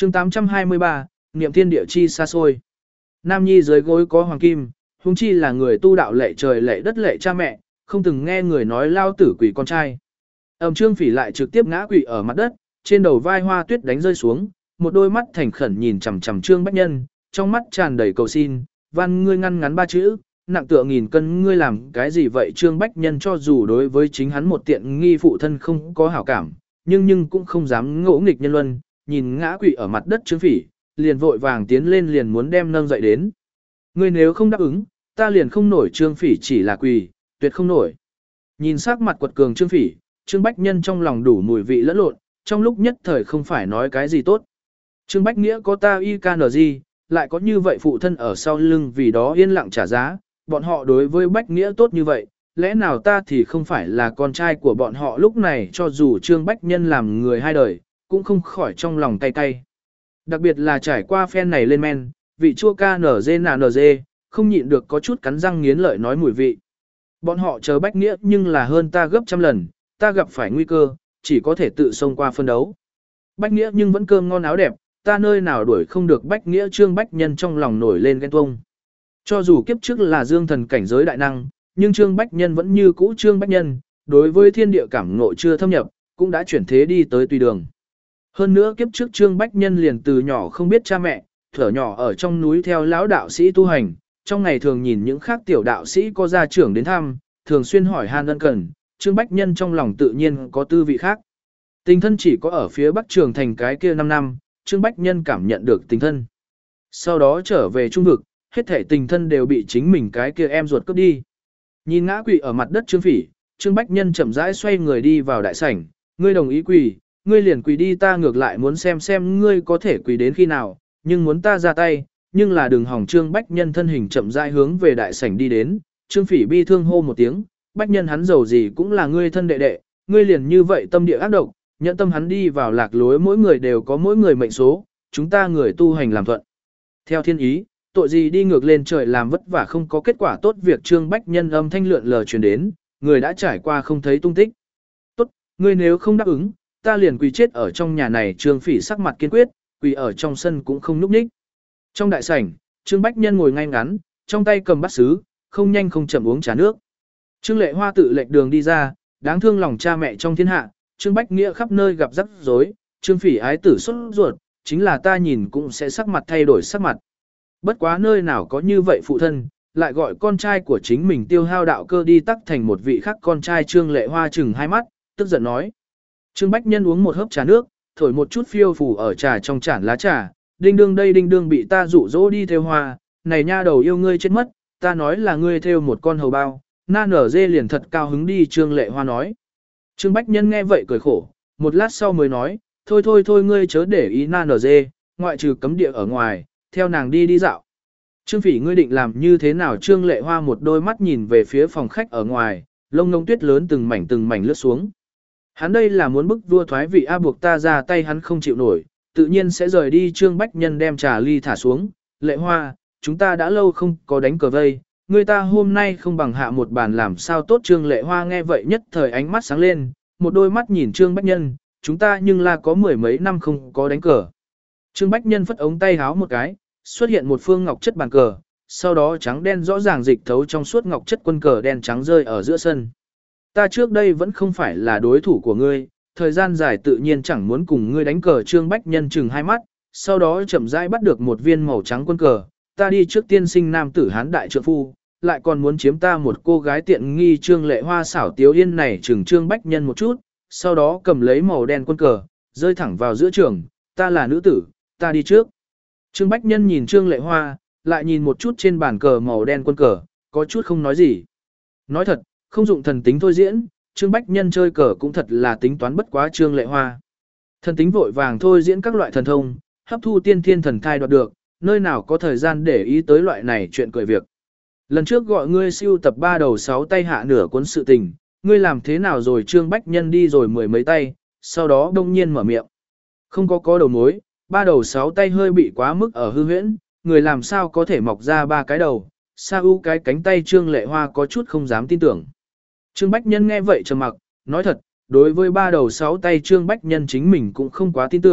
chương 823, niệm thiên địa chi xa xôi. Nam nhi dưới gối có hoàng kim, huống chi là người tu đạo lệ trời lệ đất lệ cha mẹ, không từng nghe người nói lao tử quỷ con trai. Trương Phỉ lại trực tiếp ngã quỵ ở mặt đất, trên đầu vai hoa tuyết đánh rơi xuống, một đôi mắt thành khẩn nhìn chằm chằm Trương Bách Nhân, trong mắt tràn đầy cầu xin, van ngươi ngăn ngắn ba chữ, nặng tựa nghìn cân ngươi làm cái gì vậy. Trương Bách Nhân cho dù đối với chính hắn một tiện nghi phụ thân không có hảo cảm, nhưng cũng không dám ngỗ nghịch nhân luân, nhìn ngã quỵ ở mặt đất Trương Phỉ, liền vội vàng tiến lên liền muốn đem nâng dậy đến. Ngươi nếu không đáp ứng, ta liền không nổi. Trương Phỉ chỉ là quỳ, tuyệt không nổi. Nhìn sắc mặt quật cường Trương Phỉ, Trương Bách Nhân trong lòng đủ mùi vị lẫn lộn, trong lúc nhất thời không phải nói cái gì tốt. Trương Bách Nghĩa có ta IKNG, lại có như vậy phụ thân ở sau lưng vì đó yên lặng trả giá, bọn họ đối với Bách Nghĩa tốt như vậy, lẽ nào ta thì không phải là con trai của bọn họ. Lúc này cho dù Trương Bách Nhân làm người hai đời, cũng không khỏi trong lòng cay cay. Đặc biệt là trải qua phen này lên men, vị chua KNG không nhịn được có chút cắn răng nghiến lợi nói mùi vị. Bọn họ chờ Bách Nghĩa nhưng là hơn ta gấp trăm lần, ta gặp phải nguy cơ, chỉ có thể tự xông qua phân đấu. Bách Nghĩa nhưng vẫn cơm ngon áo đẹp, ta nơi nào đuổi không được Bách Nghĩa. Trương Bách Nhân trong lòng nổi lên ghen tuông. Cho dù kiếp trước là dương thần cảnh giới đại năng, nhưng Trương Bách Nhân vẫn như cũ Trương Bách Nhân, đối với thiên địa cảm ngộ chưa thâm nhập, cũng đã chuyển thế đi tới tùy đường. Hơn nữa kiếp trước Trương Bách Nhân liền từ nhỏ không biết cha mẹ, thở nhỏ ở trong núi theo lão đạo sĩ tu hành, trong ngày thường nhìn những khác tiểu đạo sĩ có gia trưởng đến thăm, thường xuyên hỏi han ân cần, Trương Bách Nhân trong lòng tự nhiên có tư vị khác. Tình thân chỉ có ở phía Bắc Trường Thành cái kia 5 năm, Trương Bách Nhân cảm nhận được tình thân. Sau đó trở về trung vực, hết thể tình thân đều bị chính mình cái kia em ruột cướp đi. Nhìn ngã quỵ ở mặt đất Trương Phỉ, Trương Bách Nhân chậm rãi xoay người đi vào đại sảnh, ngươi đồng ý quỳ, ngươi liền quỳ đi, ta ngược lại muốn xem ngươi có thể quỳ đến khi nào, nhưng muốn ta ra tay, nhưng là đừng hỏng. Trương Bách Nhân thân hình chậm rãi hướng về đại sảnh đi đến, Trương Phỉ bi thương hô một tiếng, Bách Nhân hắn giàu gì cũng là ngươi thân đệ đệ, ngươi liền như vậy tâm địa ác độc, nhận tâm hắn đi vào lạc lối. Mỗi người đều có mỗi người mệnh số, chúng ta người tu hành làm thuận theo thiên ý, tội gì đi ngược lên trời làm vất vả không có kết quả tốt. Việc Trương Bách Nhân âm thanh lượn lờ truyền đến, người đã trải qua không thấy tung tích. Tốt, ngươi nếu không đáp ứng, ta liền quỳ chết ở trong nhà này. Trương Phỉ sắc mặt kiên quyết, quỳ ở trong sân cũng không nhúc nhích. Trong đại sảnh, Trương Bách Nhân ngồi ngay ngắn, trong tay cầm bát sứ, không nhanh không chậm uống trà nước. Trương Lệ Hoa tự lệch đường đi ra, đáng thương lòng cha mẹ trong thiên hạ, Trương Bách Nghĩa khắp nơi gặp rắc rối, Trương Phỉ ái tử xuất ruột, chính là ta nhìn cũng sẽ sắc mặt thay đổi sắc mặt. Bất quá nơi nào có như vậy phụ thân, lại gọi con trai của chính mình tiêu hao đạo cơ đi tắc thành một vị khác con trai. Trương Lệ Hoa chừng hai mắt, tức giận nói. Trương Bách Nhân uống một hớp trà nước, thổi một chút phiêu phù ở trà trong chản lá trà, đinh đương đây đinh đương bị ta dụ dỗ đi theo hoa, này nha đầu yêu ngươi chết mất, ta nói là ngươi theo một con hầu bao, na nở dê liền thật cao hứng đi. Trương Lệ Hoa nói. Trương Bách Nhân nghe vậy cười khổ, một lát sau mới nói, thôi ngươi chớ để ý na nở dê, ngoại trừ cấm địa ở ngoài, theo nàng đi dạo. Trương Phỉ ngươi định làm như thế nào? Trương Lệ Hoa một đôi mắt nhìn về phía phòng khách ở ngoài, lông ngông tuyết lớn từng mảnh lướt xuống. Hắn đây là muốn bức vua thoái vị, buộc ta ra tay hắn không chịu nổi, tự nhiên sẽ rời đi. Trương Bách Nhân đem trà ly thả xuống, Lệ Hoa, chúng ta đã lâu không có đánh cờ vây, người ta hôm nay không bằng hạ một bàn làm sao tốt. Trương Lệ Hoa nghe vậy nhất thời ánh mắt sáng lên, một đôi mắt nhìn Trương Bách Nhân, chúng ta nhưng là có mười mấy năm không có đánh cờ. Trương Bách Nhân phất ống tay háo một cái, xuất hiện một phương ngọc chất bàn cờ, sau đó trắng đen rõ ràng dịch thấu trong suốt ngọc chất quân cờ đen trắng rơi ở giữa sân. Ta trước đây vẫn không phải là đối thủ của ngươi, thời gian dài tự nhiên chẳng muốn cùng ngươi đánh cờ. Trương Bách Nhân chừng hai mắt, sau đó chậm rãi bắt được một viên màu trắng quân cờ, ta đi trước tiên sinh nam tử hán đại trượng phu, lại còn muốn chiếm ta một cô gái tiện nghi. Trương Lệ Hoa xảo tiếu yên này chừng Trương Bách Nhân một chút, sau đó cầm lấy màu đen quân cờ, rơi thẳng vào giữa trường, ta là nữ tử, ta đi trước. Trương Bách Nhân nhìn Trương Lệ Hoa, lại nhìn một chút trên bàn cờ màu đen quân cờ, có chút không nói gì. Nói thật, không dụng thần tính thôi diễn, Trương Bách Nhân chơi cờ cũng thật là tính toán bất quá Trương Lệ Hoa. Thần tính vội vàng thôi diễn các loại thần thông, hấp thu tiên thiên thần thai đoạt được, nơi nào có thời gian để ý tới loại này chuyện cười việc. Lần trước gọi ngươi siêu tập 3 đầu 6 tay hạ nửa cuốn sự tình, ngươi làm thế nào rồi? Trương Bách Nhân đi rồi mười mấy tay, sau đó đông nhiên mở miệng. Không có đầu mối, 3 đầu 6 tay hơi bị quá mức ở hư huyễn, người làm sao có thể mọc ra 3 cái đầu, sa u cái cánh tay. Trương Lệ Hoa có chút không dám tin tưởng. Trương Bách Nhân nghe vậy trầm mặc, nói thật, đối với 3 đầu 6 tay Trương Bách Nhân chính mình cũng không quá tin tưởng,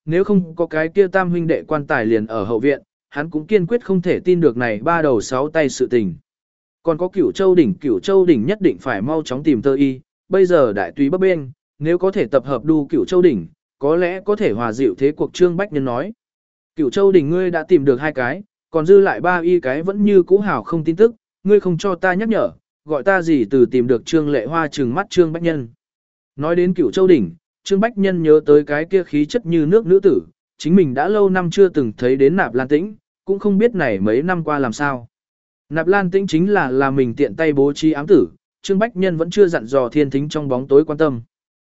nếu không có cái kia tam huynh đệ quan tài liền ở hậu viện, hắn cũng kiên quyết không thể tin được này ba đầu sáu tay sự tình. Còn có Cửu Châu đỉnh nhất định phải mau chóng tìm tơ y, bây giờ đại túy bấp bênh, nếu có thể tập hợp đu Cửu Châu đỉnh, có lẽ có thể hòa dịu thế cuộc. Trương Bách Nhân nói. Cửu Châu đỉnh ngươi đã tìm được 2 cái, còn dư lại 3 y cái vẫn như cũ hảo không tin tức, ngươi không cho ta nhắc nhở, gọi ta gì từ tìm được Trương Lệ Hoa trừng mắt Trương Bách Nhân. Nói đến Cửu Châu đỉnh, Trương Bách Nhân nhớ tới cái kia khí chất như nước nữ tử, chính mình đã lâu năm chưa từng thấy đến Nạp Lan Tĩnh, cũng không biết này mấy năm qua làm sao. Nạp Lan Tĩnh chính là mình tiện tay bố trí ám tử, Trương Bách Nhân vẫn chưa dặn dò Thiên Thính trong bóng tối quan tâm.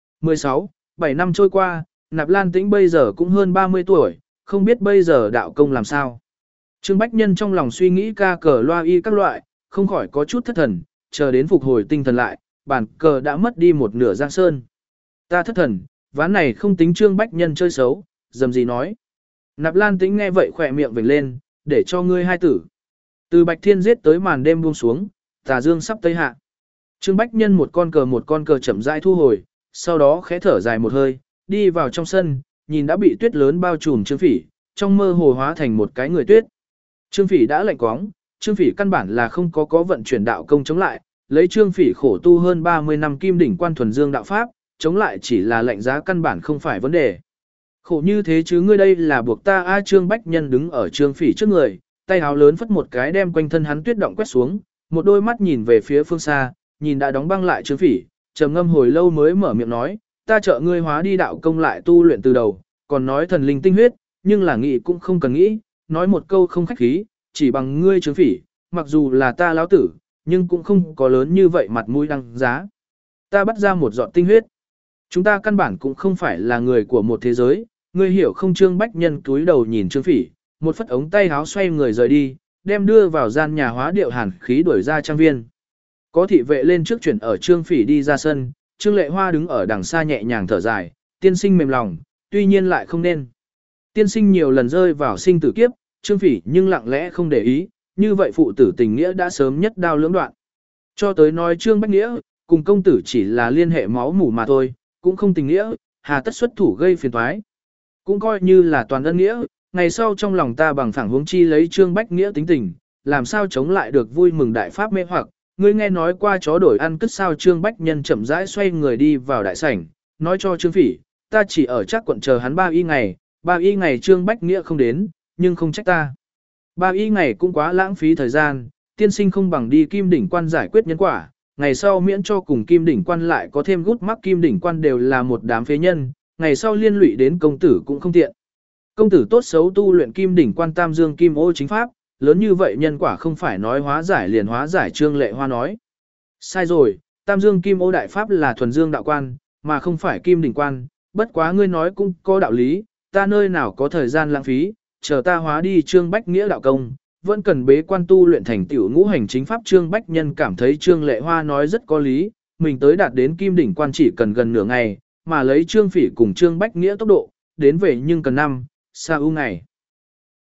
16, 7 năm trôi qua, Nạp Lan Tĩnh bây giờ cũng hơn 30 tuổi, không biết bây giờ đạo công làm sao. Trương Bách Nhân trong lòng suy nghĩ ca cờ loa y các loại, không khỏi có chút thất thần, chờ đến phục hồi tinh thần lại, bản cờ đã mất đi một nửa giang sơn. Ta thất thần, ván này không tính Trương Bách Nhân chơi xấu, dầm gì nói. Nạp Lan Tĩnh nghe vậy khỏe miệng vểnh lên, để cho ngươi 2 tử. Từ Bạch Thiên giết tới màn đêm buông xuống, tà dương sắp tây hạ. Trương Bách Nhân một con cờ chậm rãi thu hồi, sau đó khẽ thở dài một hơi, đi vào trong sân, nhìn đã bị tuyết lớn bao trùm Trương Phỉ, trong mơ hồ hóa thành một cái người tuyết. Trương Phỉ đã lạnh quóng, Trương Phỉ căn bản là không có vận chuyển đạo công chống lại, lấy Trương Phỉ khổ tu hơn 30 năm kim đỉnh quan thuần dương đạo pháp, chống lại chỉ là lạnh giá căn bản không phải vấn đề. Khổ như thế chứ ngươi đây là buộc ta. Trương Bách Nhân đứng ở Trương Phỉ trước người, tay háo lớn phất một cái đem quanh thân hắn tuyết động quét xuống, một đôi mắt nhìn về phía phương xa, nhìn đã đóng băng lại Trương Phỉ, trầm ngâm hồi lâu mới mở miệng nói, ta trợ ngươi hóa đi đạo công lại tu luyện từ đầu, còn nói thần linh tinh huyết, nhưng là nghĩ cũng không cần nghĩ, nói một câu không khách khí, chỉ bằng ngươi Trương Phỉ, mặc dù là ta lão tử, nhưng cũng không có lớn như vậy mặt mũi đăng giá. Ta bắt ra một giọt tinh huyết. Chúng ta căn bản cũng không phải là người của một thế giới, ngươi hiểu không? Trương Bách Nhân túi đầu nhìn Trương Phỉ, một phất ống tay háo xoay người rời đi, đem đưa vào gian nhà hóa điệu hàn khí đuổi ra trang viên. Có thị vệ lên trước chuyển ở Trương Phỉ đi ra sân, Trương Lệ Hoa đứng ở đằng xa nhẹ nhàng thở dài, tiên sinh mềm lòng, tuy nhiên lại không nên. Tiên sinh nhiều lần rơi vào sinh tử kiếp, Trương Phỉ nhưng lặng lẽ không để ý, như vậy phụ tử tình nghĩa đã sớm nhất đao lưỡng đoạn. Cho tới nói Trương Bách Nghĩa, cùng công tử chỉ là liên hệ máu mủ mà thôi, cũng không tình nghĩa, hà tất xuất thủ gây phiền toái. Cũng coi như là toàn ân nghĩa, ngày sau trong lòng ta bằng phẳng huống chi lấy Trương Bách Nghĩa tính tình, làm sao chống lại được vui mừng đại pháp mê hoặc, ngươi nghe nói qua chó đổi ăn cất sao. Trương Bách Nhân chậm rãi xoay người đi vào đại sảnh, nói cho Trương Phỉ, ta chỉ ở chắc quận chờ hắn 3 y ngày Trương Bách Nghĩa không đến, nhưng không trách ta. 3 y ngày cũng quá lãng phí thời gian, tiên sinh không bằng đi Kim Đỉnh Quan giải quyết nhân quả, ngày sau miễn cho cùng Kim Đỉnh Quan lại có thêm gút mắc. Kim Đỉnh Quan đều là một đám phế nhân, ngày sau liên lụy đến công tử cũng không tiện. Công tử tốt xấu tu luyện Kim Đỉnh Quan Tam Dương Kim Ô chính pháp, lớn như vậy nhân quả không phải nói hóa giải liền hóa giải. Trương Lệ Hoa nói. Sai rồi, Tam Dương Kim Ô đại pháp là thuần dương đạo quan, mà không phải Kim Đỉnh Quan, bất quá ngươi nói cũng có đạo lý, ta nơi nào có thời gian lãng phí, chờ ta hóa đi Trương Bách Nghĩa đạo công, vẫn cần bế quan tu luyện thành tiểu ngũ hành chính pháp. Trương Bách Nhân cảm thấy Trương Lệ Hoa nói rất có lý, mình tới đạt đến Kim Đỉnh Quan chỉ cần gần nửa ngày, mà lấy Trương Phỉ cùng Trương Bách Nghĩa tốc độ, đến về nhưng cần 5, 6 ngày.